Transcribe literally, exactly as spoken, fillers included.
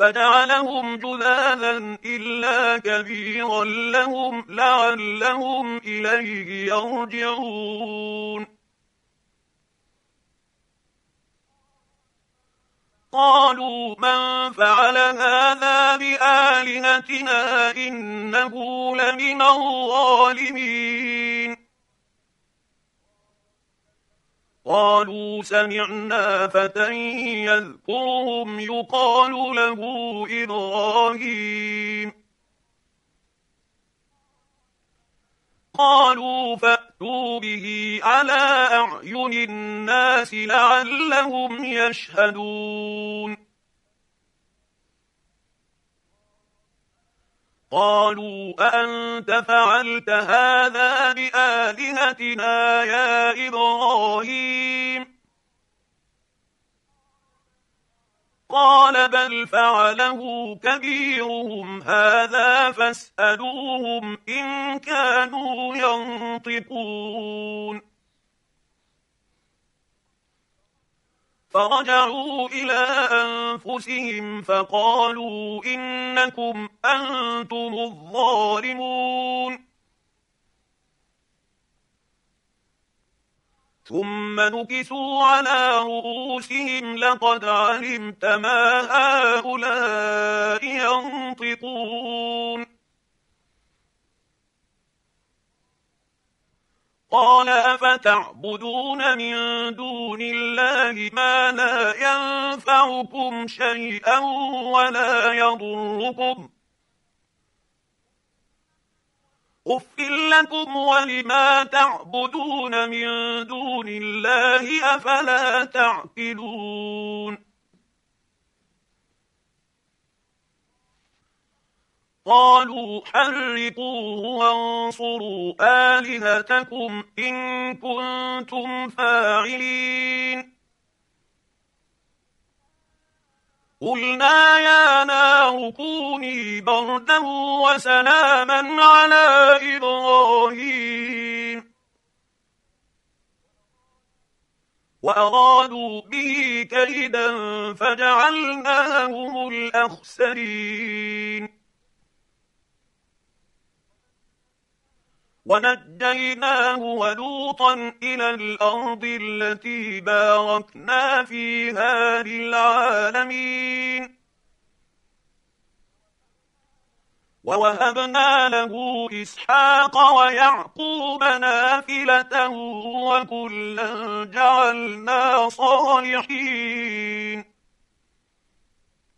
فجعلهم جذاذا إلا كبيرا لهم لعلهم إليه يرجعون. قالوا من فعل هذا بآلهتنا إنه لمن الظالمين. قالوا سمعنا فتى يذكرهم يقال له إبراهيم. قالوا فأتوا به على أعين الناس لعلهم يشهدون. قالوا أأنت فعلت هذا بآلهتنا يا إبراهيم؟ قال بل فعله كبيرهم هذا فاسألوهم إن كانوا ينطقون. فرجعوا إلى أنفسهم فقالوا إنكم أنتم الظالمون. ثم نكسوا على رؤوسهم لقد علمت ما هؤلاء ينطقون. قال أفتعبدون من دون الله ما لا ينفعكم شيئا ولا يضركم أف لكم ولما تعبدون من دون الله أفلا تعقلون. قالوا حرقوه وانصروا آلهتكم إن كنتم فاعلين. قلنا يا نار كوني بردا وسلاما على إبراهيم. وأرادوا به كيدا فجعلناهم الأخسرين. ونجيناه ولوطا إلى الأرض التي باركنا فيها للعالمين. ووهبنا له إسحاق ويعقوب نافلة وكلا جعلنا صالحين.